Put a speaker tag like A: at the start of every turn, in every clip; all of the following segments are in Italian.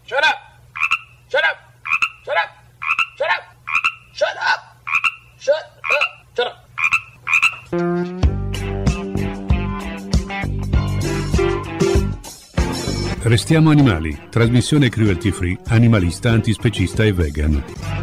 A: Shut up! Shut up! Shut up! Shut up! Shut up! Shut up! Shut up!
B: Restiamo animali, trasmissione cruelty free, animalista, antispecista e vegan.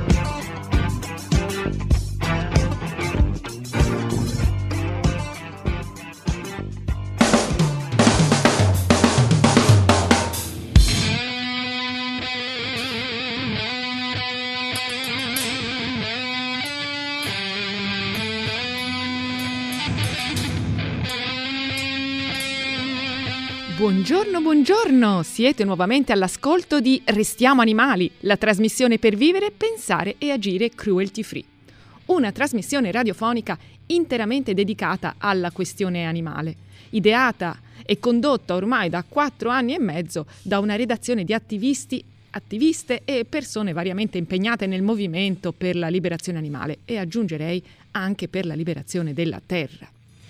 C: Buongiorno, siete nuovamente all'ascolto di Restiamo Animali, la trasmissione per vivere, pensare e agire cruelty free. Una trasmissione radiofonica interamente dedicata alla questione animale, ideata e condotta ormai da 4 anni e mezzo da una redazione di attiviste e persone variamente impegnate nel movimento per la liberazione animale e aggiungerei anche per la liberazione della terra.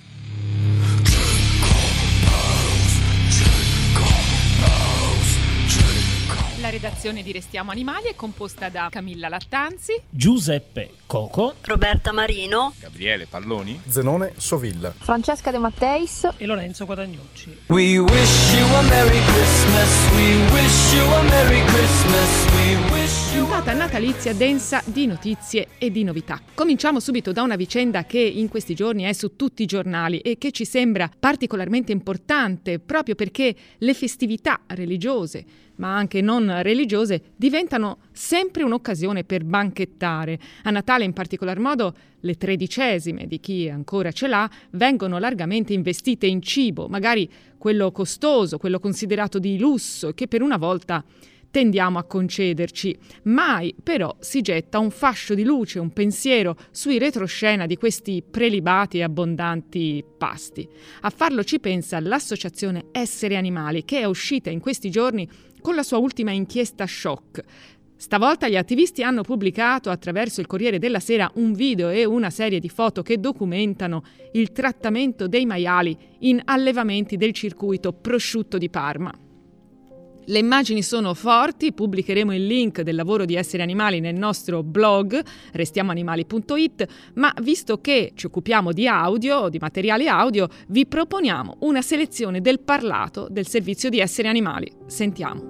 C: La redazione di Restiamo Animali è composta da Camilla Lattanzi,
D: Giuseppe Coco,
E: Roberta Marino,
F: Gabriele Palloni,
G: Zenone Sovilla,
H: Francesca De Matteis
D: e Lorenzo Guadagnucci.
I: We wish you a Merry Christmas, we wish you a Merry Christmas, we wish you
C: puntata natalizia densa di notizie e di novità. Cominciamo subito da una vicenda che in questi giorni è su tutti i giornali e che ci sembra particolarmente importante proprio perché le festività religiose ma anche non religiose, diventano sempre un'occasione per banchettare. A Natale in particolar modo le 13esime di chi ancora ce l'ha vengono largamente investite in cibo, magari quello costoso, quello considerato di lusso, che per una volta tendiamo a concederci. Mai però si getta un fascio di luce, un pensiero sui retroscena di questi prelibati e abbondanti pasti. A farlo ci pensa l'associazione Essere Animali, che è uscita in questi giorni con la sua ultima inchiesta shock. Stavolta gli attivisti hanno pubblicato attraverso il Corriere della Sera un video e una serie di foto che documentano il trattamento dei maiali in allevamenti del circuito prosciutto di Parma. Le immagini sono forti, pubblicheremo il link del lavoro di Essere Animali nel nostro blog restiamoanimali.it, ma visto che ci occupiamo di audio, di materiale audio, vi proponiamo una selezione del parlato del servizio di Essere Animali. Sentiamo.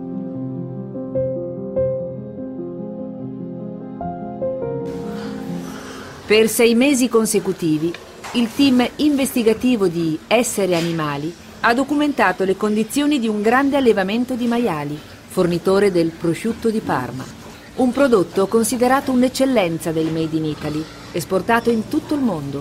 J: Per 6 mesi consecutivi, il team investigativo di Essere Animali ha documentato le condizioni di un grande allevamento di maiali, fornitore del prosciutto di Parma, un prodotto considerato un'eccellenza del Made in Italy, esportato in tutto il mondo.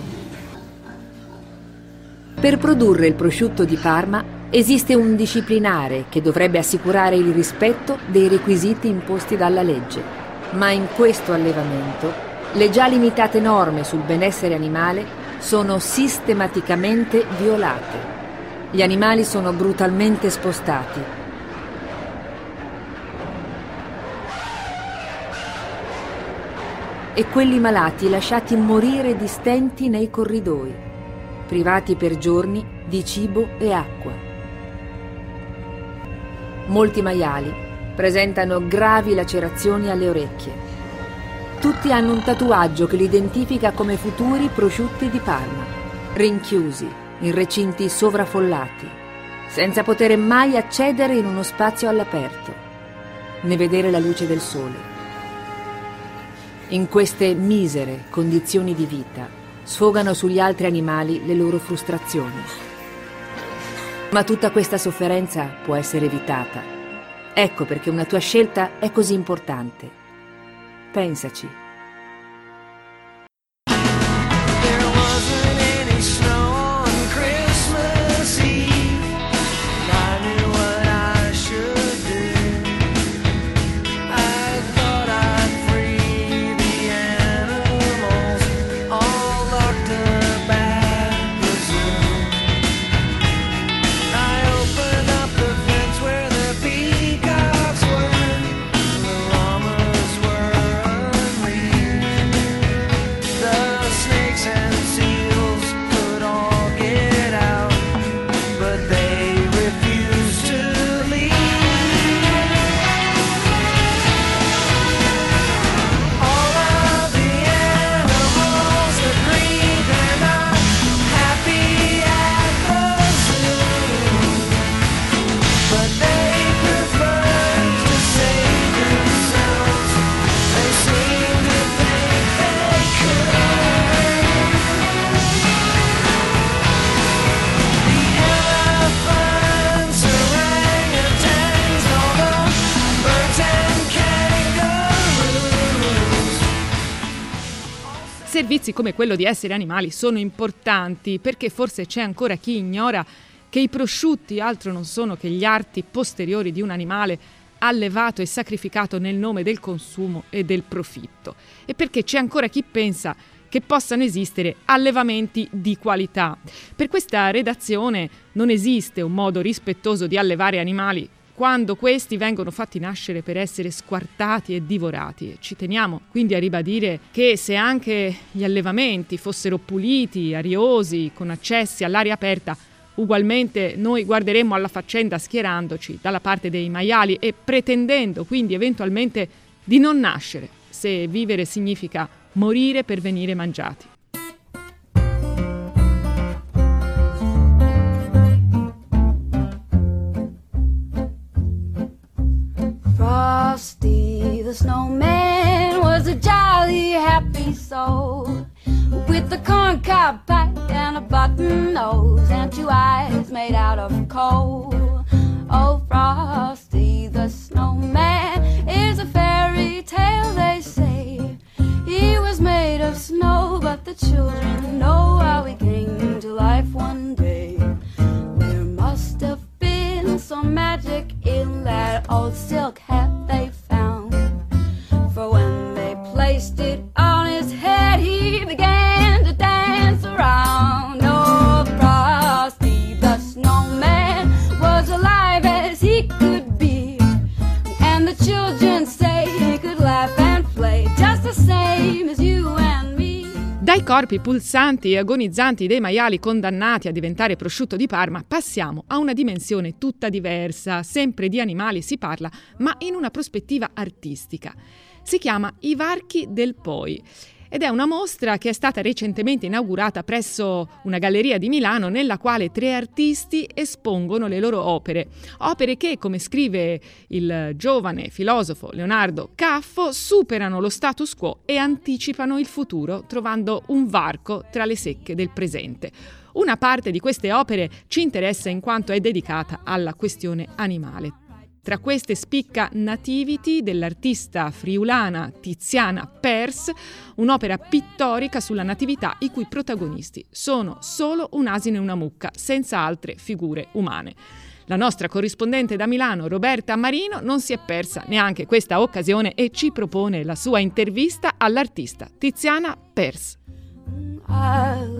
J: Per produrre il prosciutto di Parma esiste un disciplinare che dovrebbe assicurare il rispetto dei requisiti imposti dalla legge, ma in questo allevamento le già limitate norme sul benessere animale sono sistematicamente violate. Gli animali sono brutalmente spostati. E quelli malati lasciati morire di stenti nei corridoi, privati per giorni di cibo e acqua. Molti maiali presentano gravi lacerazioni alle orecchie. Tutti hanno un tatuaggio che li identifica come futuri prosciutti di Parma, rinchiusi in recinti sovraffollati, senza poter mai accedere in uno spazio all'aperto, né vedere la luce del sole. In queste misere condizioni di vita sfogano sugli altri animali le loro frustrazioni. Ma tutta questa sofferenza può essere evitata. Ecco perché una tua scelta è così importante. Pensaci.
C: Servizi come quello di Essere Animali sono importanti perché forse c'è ancora chi ignora che i prosciutti altro non sono che gli arti posteriori di un animale allevato e sacrificato nel nome del consumo e del profitto, e perché c'è ancora chi pensa che possano esistere allevamenti di qualità. Per questa redazione non esiste un modo rispettoso di allevare animali quando questi vengono fatti nascere per essere squartati e divorati. Ci teniamo quindi a ribadire che se anche gli allevamenti fossero puliti, ariosi, con accessi all'aria aperta, ugualmente noi guarderemmo alla faccenda schierandoci dalla parte dei maiali e pretendendo quindi eventualmente di non nascere, se vivere significa morire per venire mangiati.
E: Frosty the snowman was a jolly happy soul with a corncob pipe and a button nose and 2 eyes made out of coal. Oh, Frosty the snowman is a fairy tale, they say. He was made of snow, but the children know how he came to life one day. There must have been some magic in that old silk hat they found, for when they placed it on his head, he began to dance around. Oh, Frosty the snowman was alive as he could be, and the children say he could laugh and play just the same as you and me.
C: Dai corpi pulsanti e agonizzanti dei maiali condannati a diventare prosciutto di Parma passiamo a una dimensione tutta diversa. Sempre di animali si parla, ma in una prospettiva artistica. Si chiama I Varchi del Poi ed è una mostra che è stata recentemente inaugurata presso una galleria di Milano, nella quale 3 artisti espongono le loro opere che, come scrive il giovane filosofo Leonardo Caffo, superano lo status quo e anticipano il futuro trovando un varco tra le secche del presente. Una parte di queste opere ci interessa in quanto è dedicata alla questione animale. Tra queste spicca Nativity dell'artista friulana Tiziana Pers, un'opera pittorica sulla natività i cui protagonisti sono solo un asino e una mucca, senza altre figure umane. La nostra corrispondente da Milano, Roberta Marino, non si è persa neanche questa occasione e ci propone la sua intervista all'artista Tiziana Pers.
E: I'll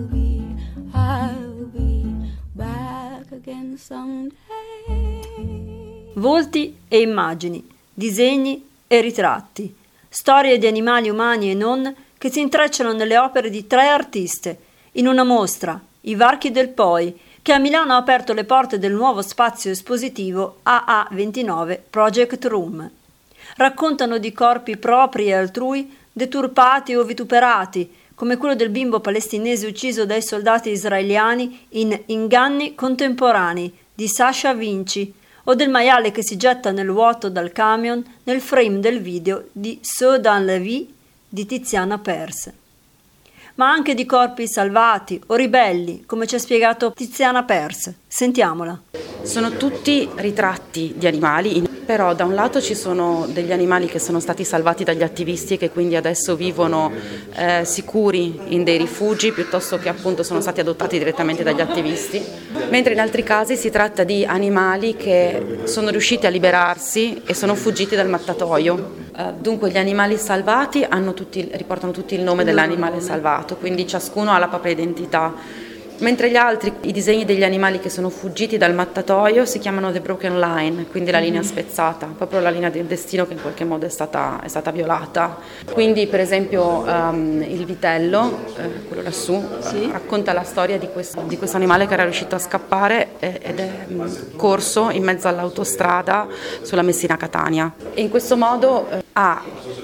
E: be back again someday.
F: Volti e immagini, disegni e ritratti, storie di animali umani e non che si intrecciano nelle opere di 3 artiste, in una mostra, I Varchi del Poi, che a Milano ha aperto le porte del nuovo spazio espositivo AA29 Project Room. Raccontano di corpi propri e altrui, deturpati o vituperati, come quello del bimbo palestinese ucciso dai soldati israeliani in Inganni contemporanei di Sasha Vinci, o del maiale che si getta nel vuoto dal camion nel frame del video di Saut dans la vie di Tiziana Pers. Ma anche di corpi salvati o ribelli, come ci ha spiegato Tiziana Pers. Sentiamola.
G: Sono tutti ritratti di animali, però da un lato ci sono degli animali che sono stati salvati dagli attivisti e che quindi adesso vivono sicuri in dei rifugi, piuttosto che appunto sono stati adottati direttamente dagli attivisti, mentre in altri casi si tratta di animali che sono riusciti a liberarsi e sono fuggiti dal mattatoio. Dunque gli animali salvati riportano tutti il nome dell'animale salvato, quindi ciascuno ha la propria identità. Mentre gli altri, i disegni degli animali che sono fuggiti dal mattatoio, si chiamano The Broken Line, quindi la linea spezzata, proprio la linea del destino che in qualche modo è stata violata. Quindi per esempio il vitello, quello lassù, racconta la storia di questo animale che era riuscito a scappare ed è corso in mezzo all'autostrada sulla Messina-Catania. E in questo modo ha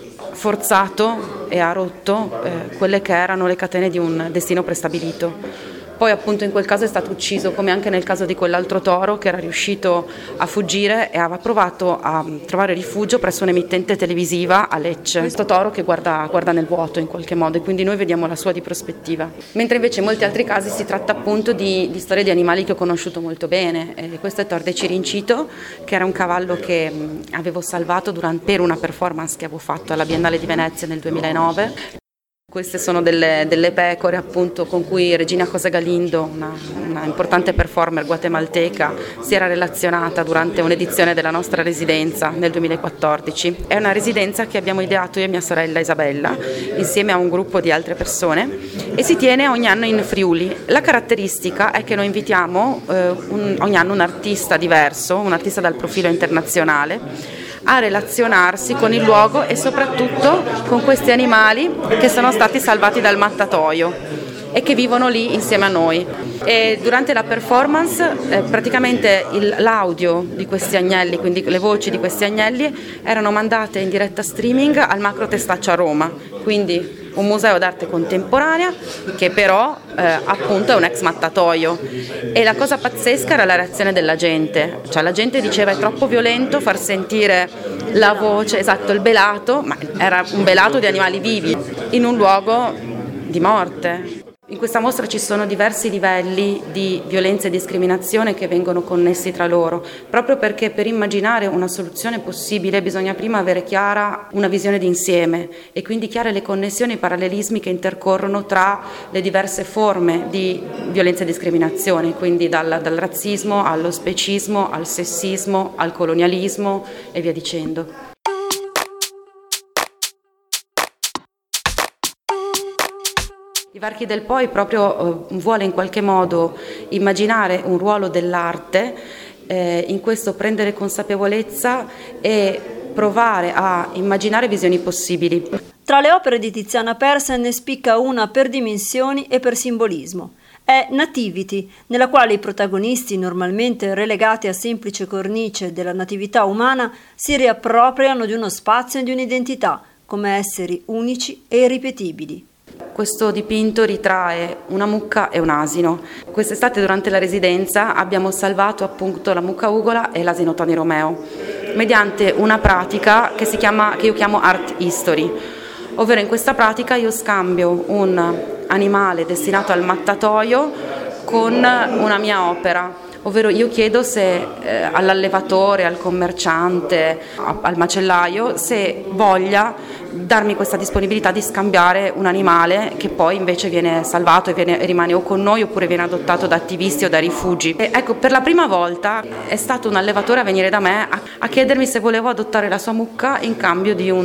G: forzato e ha rotto quelle che erano le catene di un destino prestabilito. Poi appunto in quel caso è stato ucciso, come anche nel caso di quell'altro toro che era riuscito a fuggire e aveva provato a trovare rifugio presso un'emittente televisiva a Lecce. Questo toro che guarda nel vuoto in qualche modo, e quindi noi vediamo la sua di prospettiva. Mentre invece in molti altri casi si tratta appunto di storie di animali che ho conosciuto molto bene. Questo è Torde Cirincito, che era un cavallo che avevo salvato per una performance che avevo fatto alla Biennale di Venezia nel 2009. Queste sono delle pecore appunto con cui Regina José Galindo, una importante performer guatemalteca, si era relazionata durante un'edizione della nostra residenza nel 2014. È una residenza che abbiamo ideato io e mia sorella Isabella insieme a un gruppo di altre persone e si tiene ogni anno in Friuli. La caratteristica è che noi invitiamo ogni anno un artista diverso, un artista dal profilo internazionale, a relazionarsi con il luogo e soprattutto con questi animali che sono stati salvati dal mattatoio e che vivono lì insieme a noi. E durante la performance praticamente l'audio di questi agnelli, quindi le voci di questi agnelli, erano mandate in diretta streaming al Macro Testaccio a Roma, quindi un museo d'arte contemporanea che però appunto è un ex mattatoio. E la cosa pazzesca era la reazione della gente, cioè la gente diceva è troppo violento far sentire la voce, esatto, il belato, ma era un belato di animali vivi in un luogo di morte. In questa mostra ci sono diversi livelli di violenza e discriminazione che vengono connessi tra loro, proprio perché per immaginare una soluzione possibile bisogna prima avere chiara una visione d'insieme e quindi chiare le connessioni e i parallelismi che intercorrono tra le diverse forme di violenza e discriminazione, quindi dal razzismo allo specismo, al sessismo, al colonialismo e via dicendo. I Varchi del Poi proprio vuole in qualche modo immaginare un ruolo dell'arte, in questo prendere consapevolezza e provare a immaginare visioni possibili.
F: Tra le opere di Tiziana Pers ne spicca una per dimensioni e per simbolismo. È Nativity, nella quale i protagonisti, normalmente relegati a semplice cornice della natività umana, si riappropriano di uno spazio e di un'identità, come esseri unici e irripetibili.
G: Questo dipinto ritrae una mucca e un asino. Quest'estate durante la residenza abbiamo salvato appunto la mucca ugola e l'asino Tony Romeo mediante una pratica che io chiamo Art History, ovvero in questa pratica io scambio un animale destinato al mattatoio con una mia opera. Ovvero io chiedo se all'allevatore, al commerciante, al macellaio, se voglia darmi questa disponibilità di scambiare un animale che poi invece viene salvato e rimane o con noi oppure viene adottato da attivisti o da rifugi. E ecco, per la prima volta è stato un allevatore a venire da me a chiedermi se volevo adottare la sua mucca in cambio di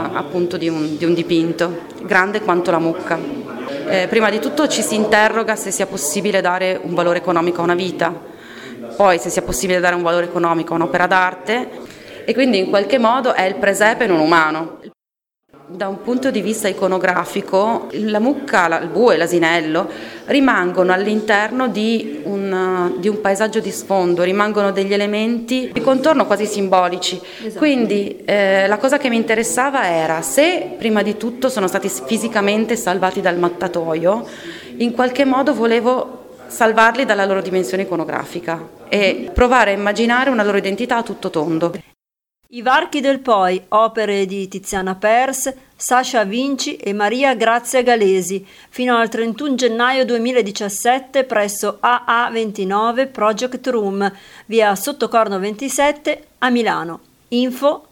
G: un dipinto grande quanto la mucca. Prima di tutto ci si interroga se sia possibile dare un valore economico a una vita, poi se sia possibile dare un valore economico a un'opera d'arte e quindi in qualche modo è il presepe non umano. Da un punto di vista iconografico la mucca, il bue e l'asinello rimangono all'interno di un paesaggio di sfondo, rimangono degli elementi di contorno quasi simbolici. Esatto. Quindi la cosa che mi interessava era se prima di tutto sono stati fisicamente salvati dal mattatoio, in qualche modo volevo salvarli dalla loro dimensione iconografica e provare a immaginare una loro identità a tutto tondo.
F: I Varchi del Poi, opere di Tiziana Pers, Sasha Vinci e Maria Grazia Galesi, fino al 31 gennaio 2017 presso AA29 Project Room, via Sottocorno 27 a Milano. Info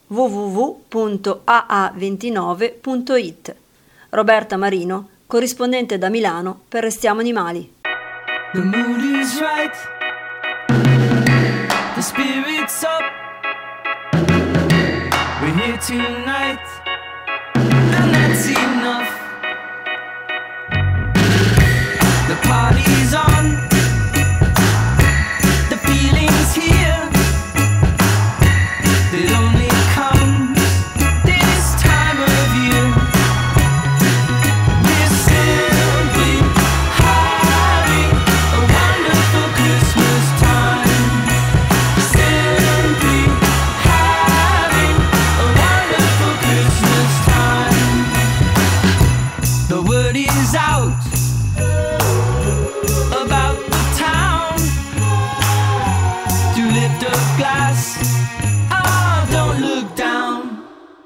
F: www.aa29.it. Roberta Marino, corrispondente da Milano per Restiamo Animali.
I: The mood is right, the spirit's up, we're here tonight, and that's enough. The party's on, the feeling's here, it only comes this time of year. We're simply having a wonderful Christmas time, simply having a wonderful Christmas time. The word is out about the town to lift a glass, oh, don't look down.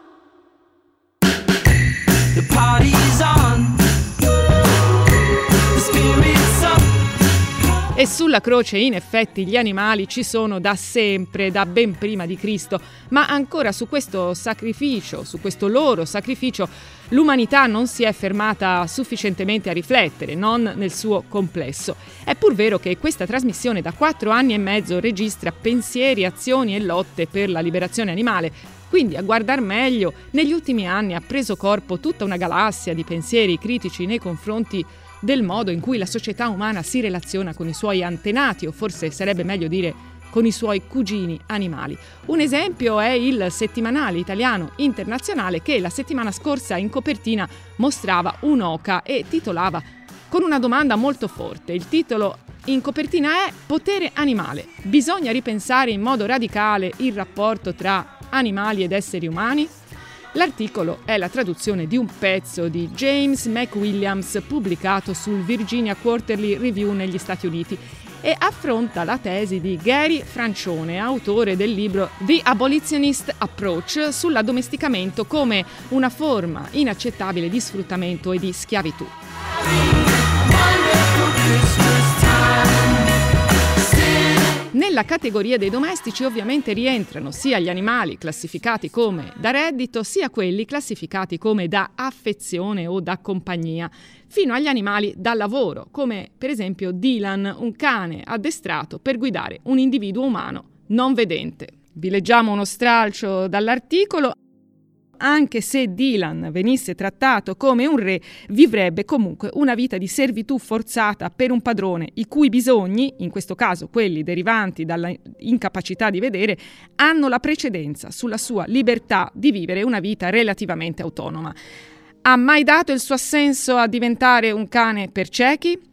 I: The party's on, the spirit's up.
C: E sulla croce in effetti gli animali ci sono da sempre, da ben prima di Cristo, ma ancora su questo sacrificio, su questo loro sacrificio, l'umanità non si è fermata sufficientemente a riflettere, non nel suo complesso. È pur vero che questa trasmissione da 4 anni e mezzo registra pensieri, azioni e lotte per la liberazione animale. Quindi, a guardar meglio, negli ultimi anni ha preso corpo tutta una galassia di pensieri critici nei confronti del modo in cui la società umana si relaziona con i suoi antenati, o forse sarebbe meglio dire con i suoi cugini animali. Un esempio è il settimanale italiano Internazionale, che la settimana scorsa in copertina mostrava un'oca e titolava con una domanda molto forte. Il titolo in copertina è Potere animale. Bisogna ripensare in modo radicale il rapporto tra animali ed esseri umani? L'articolo è la traduzione di un pezzo di James McWilliams pubblicato sul Virginia Quarterly Review negli Stati Uniti e affronta la tesi di Gary Francione, autore del libro The Abolitionist Approach sull'addomesticamento come una forma inaccettabile di sfruttamento e di schiavitù. Nella categoria dei domestici ovviamente rientrano sia gli animali classificati come da reddito, sia quelli classificati come da affezione o da compagnia, fino agli animali da lavoro, come per esempio Dylan, un cane addestrato per guidare un individuo umano non vedente. Vi leggiamo uno stralcio dall'articolo. Anche se Dylan venisse trattato come un re, vivrebbe comunque una vita di servitù forzata per un padrone, i cui bisogni, in questo caso quelli derivanti dalla incapacità di vedere, hanno la precedenza sulla sua libertà di vivere una vita relativamente autonoma. Ha mai dato il suo assenso a diventare un cane per ciechi?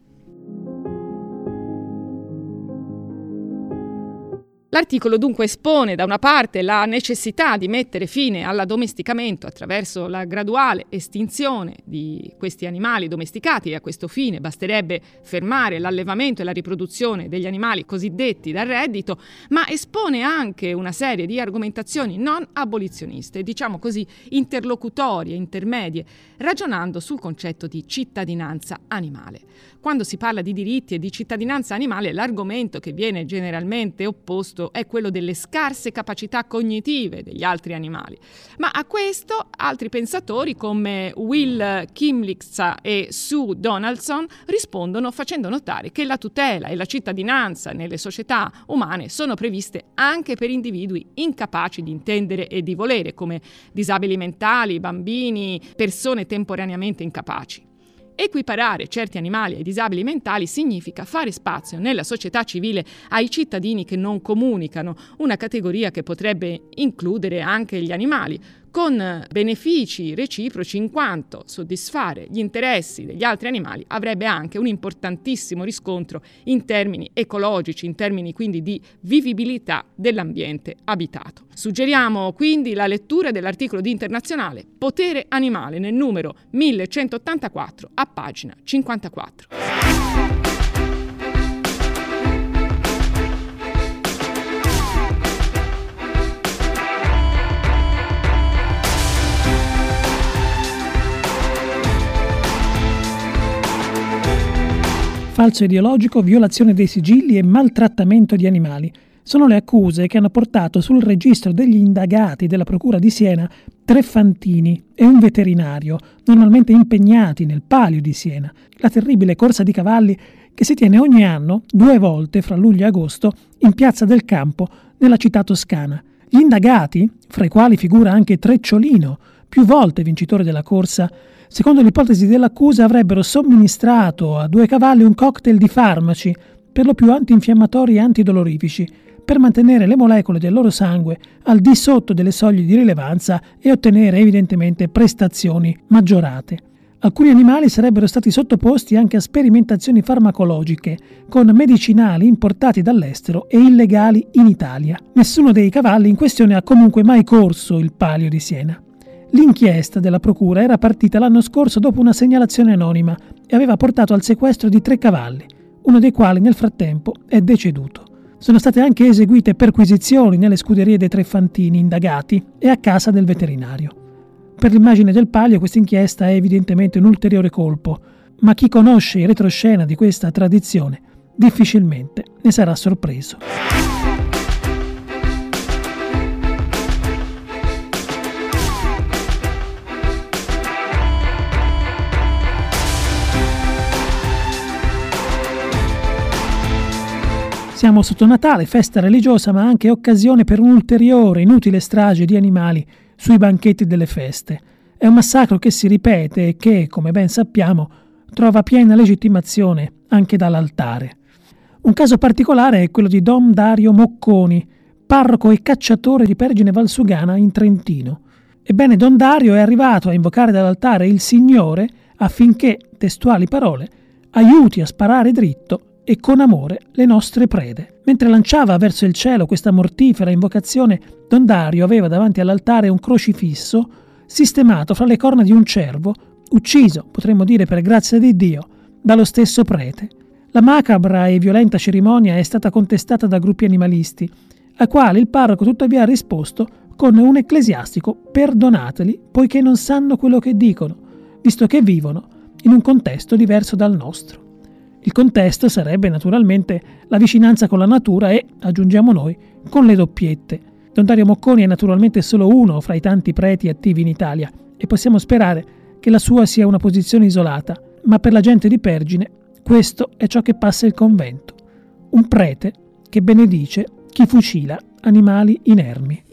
C: L'articolo dunque espone da una parte la necessità di mettere fine all'addomesticamento attraverso la graduale estinzione di questi animali domesticati, e a questo fine basterebbe fermare l'allevamento e la riproduzione degli animali cosiddetti da reddito, ma espone anche una serie di argomentazioni non abolizioniste, diciamo così interlocutorie, intermedie, ragionando sul concetto di cittadinanza animale. Quando si parla di diritti e di cittadinanza animale, l'argomento che viene generalmente opposto è quello delle scarse capacità cognitive degli altri animali. Ma a questo altri pensatori come Will Kimlixa e Sue Donaldson rispondono facendo notare che la tutela e la cittadinanza nelle società umane sono previste anche per individui incapaci di intendere e di volere, come disabili mentali, bambini, persone temporaneamente incapaci. Equiparare certi animali ai disabili mentali significa fare spazio nella società civile ai cittadini che non comunicano, una categoria che potrebbe includere anche gli animali, con benefici reciproci, in quanto soddisfare gli interessi degli altri animali avrebbe anche un importantissimo riscontro in termini ecologici, in termini quindi di vivibilità dell'ambiente abitato. Suggeriamo quindi la lettura dell'articolo di Internazionale Potere animale nel numero 1184 a pagina 54.
H: Falso ideologico, violazione dei sigilli e maltrattamento di animali. Sono le accuse che hanno portato sul registro degli indagati della Procura di Siena 3 fantini e un veterinario, normalmente impegnati nel Palio di Siena, la terribile corsa di cavalli che si tiene ogni anno, 2 volte fra luglio e agosto, in Piazza del Campo, nella città toscana. Gli indagati, fra i quali figura anche Trecciolino, più volte vincitore della corsa, secondo l'ipotesi dell'accusa avrebbero somministrato a 2 cavalli un cocktail di farmaci, per lo più antinfiammatori e antidolorifici, per mantenere le molecole del loro sangue al di sotto delle soglie di rilevanza e ottenere evidentemente prestazioni maggiorate. Alcuni animali sarebbero stati sottoposti anche a sperimentazioni farmacologiche, con medicinali importati dall'estero e illegali in Italia. Nessuno dei cavalli in questione ha comunque mai corso il Palio di Siena. L'inchiesta della procura era partita l'anno scorso dopo una segnalazione anonima e aveva portato al sequestro di 3 cavalli, uno dei quali nel frattempo è deceduto. Sono state anche eseguite perquisizioni nelle scuderie dei 3 fantini indagati e a casa del veterinario. Per l'immagine del Palio questa inchiesta è evidentemente un ulteriore colpo, ma chi conosce il retroscena di questa tradizione difficilmente ne sarà sorpreso. Siamo sotto Natale, festa religiosa, ma anche occasione per un'ulteriore inutile strage di animali sui banchetti delle feste. È un massacro che si ripete e che, come ben sappiamo, trova piena legittimazione anche dall'altare. Un caso particolare è quello di Don Dario Mocconi, parroco e cacciatore di Pergine Valsugana in Trentino. Ebbene, Don Dario è arrivato a invocare dall'altare il Signore affinché, testuali parole, aiuti a sparare dritto e con amore le nostre prede. Mentre lanciava verso il cielo questa mortifera invocazione, Don Dario aveva davanti all'altare un crocifisso sistemato fra le corna di un cervo, ucciso, potremmo dire per grazia di Dio, dallo stesso prete. La macabra e violenta cerimonia è stata contestata da gruppi animalisti, a quale il parroco tuttavia ha risposto con un ecclesiastico: perdonateli, poiché non sanno quello che dicono, visto che vivono in un contesto diverso dal nostro. Il contesto sarebbe naturalmente la vicinanza con la natura e, aggiungiamo noi, con le doppiette. Don Dario Mocconi è naturalmente solo uno fra i tanti preti attivi in Italia e possiamo sperare che la sua sia una posizione isolata, ma per la gente di Pergine questo è ciò che passa il convento. Un prete che benedice chi fucila animali inermi.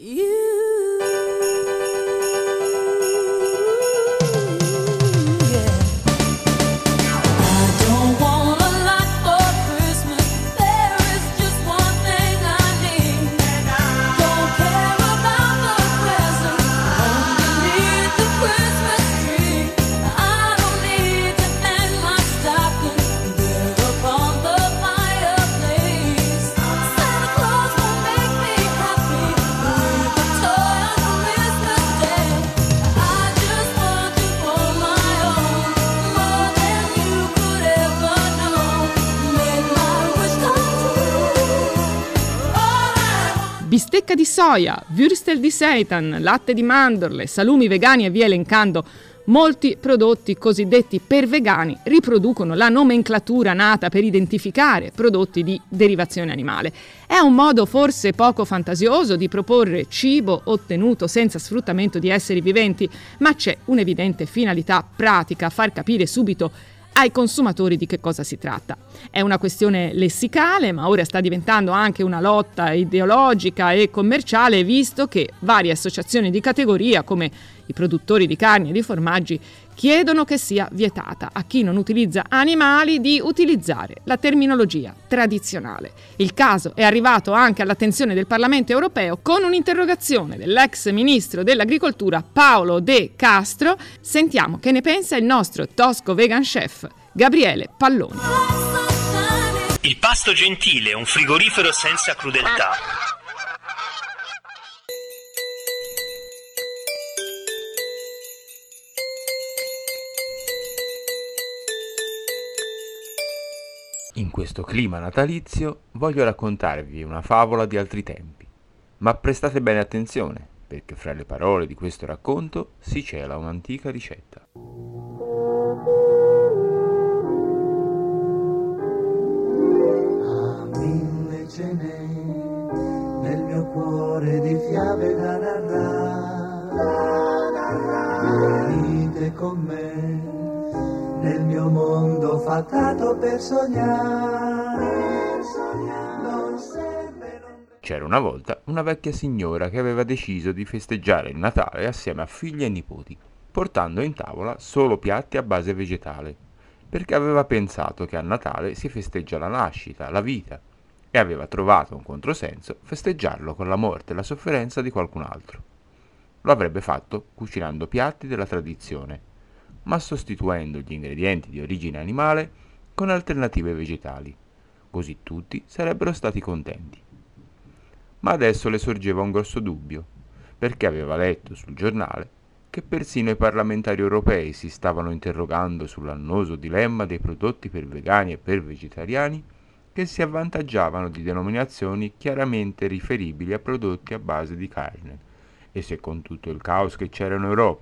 C: Bistecca di soia, würstel di seitan, latte di mandorle, salumi vegani e via elencando. Molti prodotti cosiddetti per vegani riproducono la nomenclatura nata per identificare prodotti di derivazione animale. È un modo forse poco fantasioso di proporre cibo ottenuto senza sfruttamento di esseri viventi, ma c'è un'evidente finalità pratica a far capire subito ai consumatori di che cosa si tratta. È una questione lessicale, ma ora sta diventando anche una lotta ideologica e commerciale, visto che varie associazioni di categoria, come i produttori di carni e di formaggi, chiedono che sia vietata a chi non utilizza animali di utilizzare la terminologia tradizionale. Il caso è arrivato anche all'attenzione del Parlamento europeo con un'interrogazione dell'ex ministro dell'Agricoltura Paolo De Castro. Sentiamo che ne pensa il nostro tosco vegan chef Gabriele Palloni.
K: Il pasto gentile, un frigorifero senza crudeltà.
L: In questo clima natalizio voglio raccontarvi una favola di altri tempi, ma prestate bene attenzione, perché fra le parole di questo racconto si cela un'antica ricetta.
M: Mille ce n'è nel mio cuore di fiabe da narrare, venite con me nel mio mondo fatato per sognare, non serve.
L: C'era una volta una vecchia signora che aveva deciso di festeggiare il Natale assieme a figli e nipoti, portando in tavola solo piatti a base vegetale, perché aveva pensato che a Natale si festeggia la nascita, la vita, e aveva trovato un controsenso festeggiarlo con la morte e la sofferenza di qualcun altro. Lo avrebbe fatto cucinando piatti della tradizione, ma sostituendo gli ingredienti di origine animale con alternative vegetali, così tutti sarebbero stati contenti. Ma adesso le sorgeva un grosso dubbio, perché aveva letto sul giornale che persino i parlamentari europei si stavano interrogando sull'annoso dilemma dei prodotti per vegani e per vegetariani che si avvantaggiavano di denominazioni chiaramente riferibili a prodotti a base di carne, e se con tutto il caos che c'era in Europa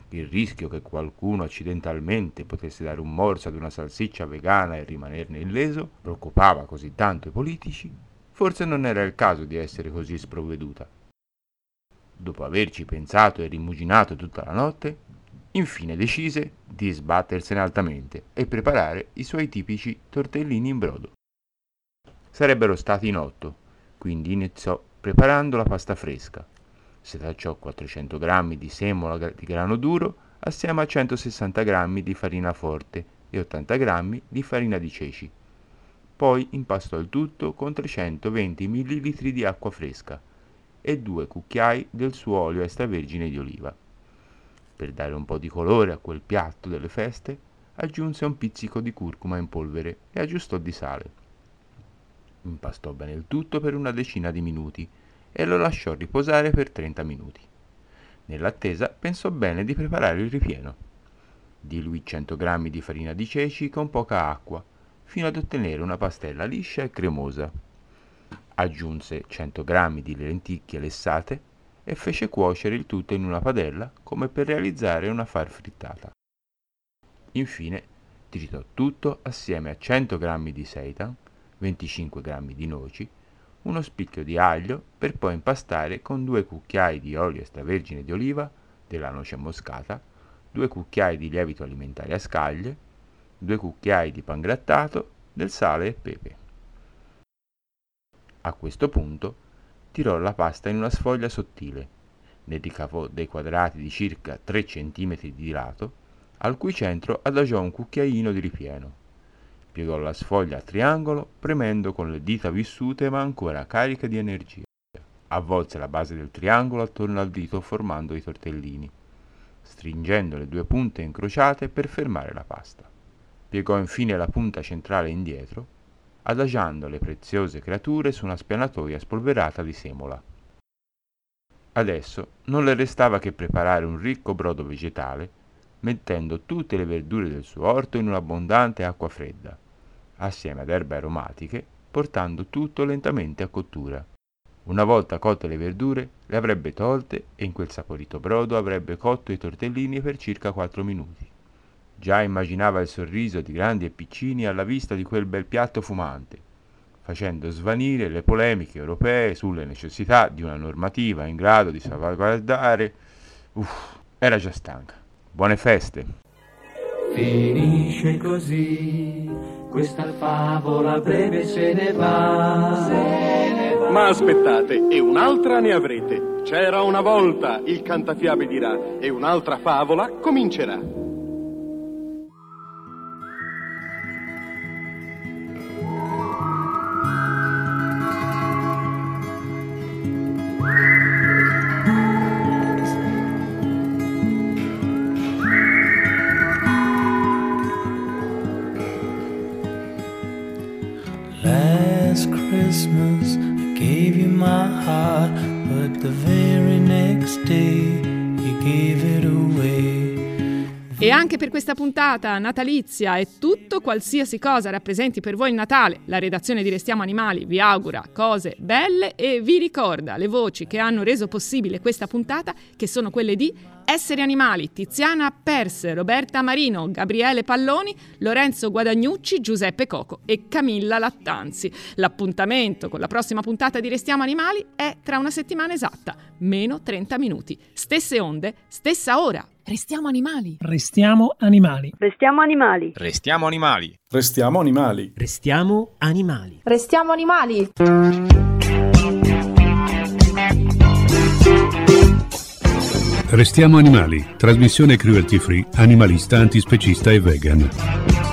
L: il rischio che qualcuno accidentalmente potesse dare un morso ad una salsiccia vegana e rimanerne illeso preoccupava così tanto i politici, forse non era il caso di essere così sprovveduta. Dopo averci pensato e rimuginato tutta la notte, infine decise di sbattersene altamente e preparare i suoi tipici tortellini in brodo. Sarebbero stati in 8, quindi iniziò preparando la pasta fresca. Setacciò 400 g di semola di grano duro assieme a 160 g di farina forte e 80 g di farina di ceci. Poi impastò il tutto con 320 ml di acqua fresca e 2 cucchiai del suo olio extravergine di oliva. Per dare un po' di colore a quel piatto delle feste, aggiunse un pizzico di curcuma in polvere e aggiustò di sale. Impastò bene il tutto per una decina di minuti e lo lasciò riposare per 30 minuti. Nell'attesa pensò bene di preparare il ripieno. Diluì 100 g di farina di ceci con poca acqua, fino ad ottenere una pastella liscia e cremosa. Aggiunse 100 g di lenticchie lessate e fece cuocere il tutto in una padella come per realizzare una far frittata. Infine tritò tutto assieme a 100 g di seitan, 25 g di noci, uno spicchio di aglio per poi impastare con 2 cucchiai di olio extravergine di oliva, della noce moscata, 2 cucchiai di lievito alimentare a scaglie, 2 cucchiai di pangrattato, del sale e pepe. A questo punto tirò la pasta in una sfoglia sottile, ne ricavò dei quadrati di circa 3 cm di lato, al cui centro adagiò un cucchiaino di ripieno. Piegò la sfoglia a triangolo, premendo con le dita vissute ma ancora cariche di energia. Avvolse la base del triangolo attorno al dito formando i tortellini, stringendo le 2 punte incrociate per fermare la pasta. Piegò infine la punta centrale indietro, adagiando le preziose creature su una spianatoia spolverata di semola. Adesso non le restava che preparare un ricco brodo vegetale, mettendo tutte le verdure del suo orto in un'abbondante acqua fredda, assieme ad erbe aromatiche, portando tutto lentamente a cottura. Una volta cotte le verdure, le avrebbe tolte e in quel saporito brodo avrebbe cotto i tortellini per circa 4 minuti. Già immaginava il sorriso di grandi e piccini alla vista di quel bel piatto fumante, facendo svanire le polemiche europee sulle necessità di una normativa in grado di salvaguardare. Era già stanca. Buone feste!
M: Finisce così, questa favola breve se ne va.
N: Ma aspettate, e un'altra ne avrete. C'era una volta, il cantafiabe dirà, e un'altra favola comincerà.
M: Last Christmas I gave you my heart, but the very next day you gave it away.
C: E anche per questa puntata natalizia è tutto. Qualsiasi cosa rappresenti per voi il Natale, la redazione di Restiamo Animali vi augura cose belle e vi ricorda le voci che hanno reso possibile questa puntata, che sono quelle di Esseri Animali, Tiziana Perse, Roberta Marino, Gabriele Palloni, Lorenzo Guadagnucci, Giuseppe Coco e Camilla Lattanzi. L'appuntamento con la prossima puntata di Restiamo Animali è tra una settimana esatta, meno 30 minuti. Stesse onde, stessa ora. Restiamo animali.
H: Restiamo animali.
F: Restiamo animali.
L: Restiamo animali.
O: Restiamo animali.
D: Restiamo animali.
P: Restiamo animali.
B: Restiamo animali, trasmissione cruelty free, animalista, antispecista e vegan.